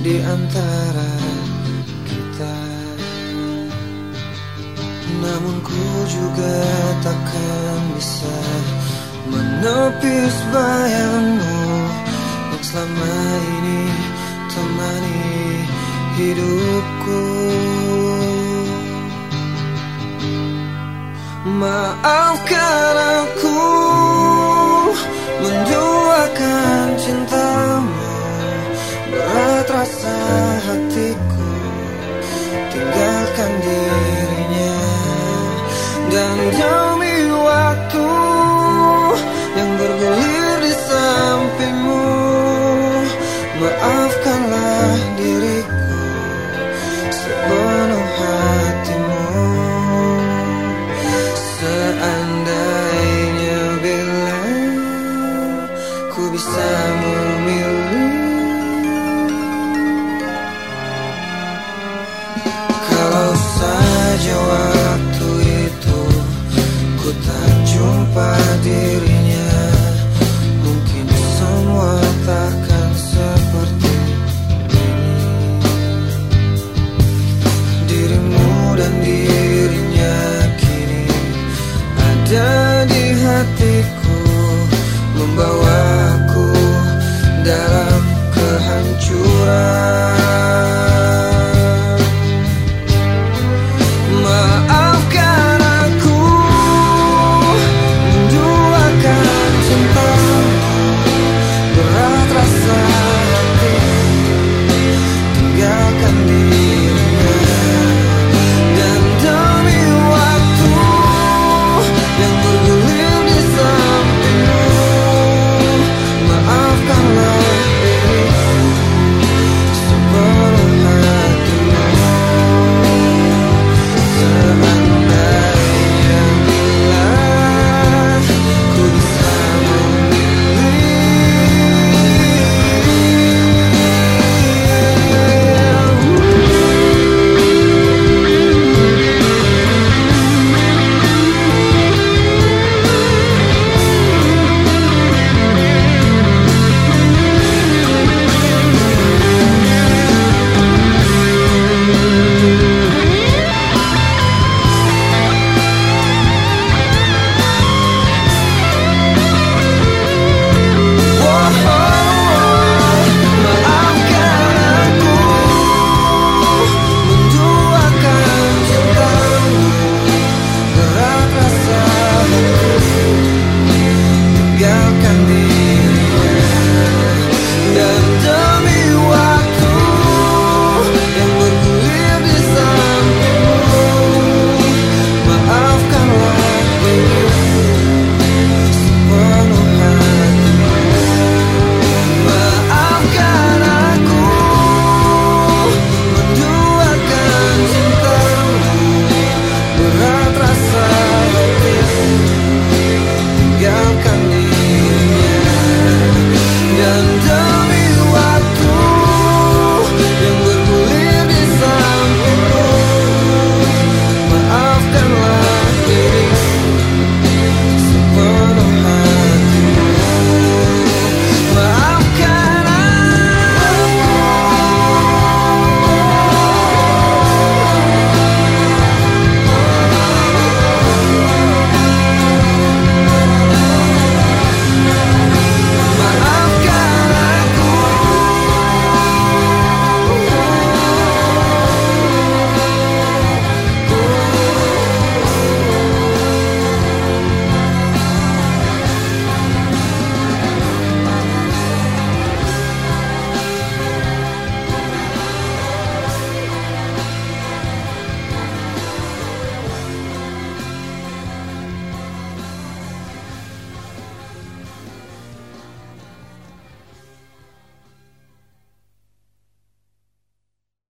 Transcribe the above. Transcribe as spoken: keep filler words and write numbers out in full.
di antara kita. Namun ku juga takkan bisa menepis bayangmu yang selama ini temani hidupku. Maafkan aku menduakan cintamu, berat rasa hatiku tinggalkan dirinya. Dan demi waktu yang bergulir di sampingmu, maafkanlah diriku sepenuh hatimu. Seandainya bila ku bisa memilih, kalau saja waktu itu ku tak jumpa dirinya, mungkin semua takkan seperti ini. Dirimu dan dirinya kini ada di hatiku, membawaku dalam kehancuran.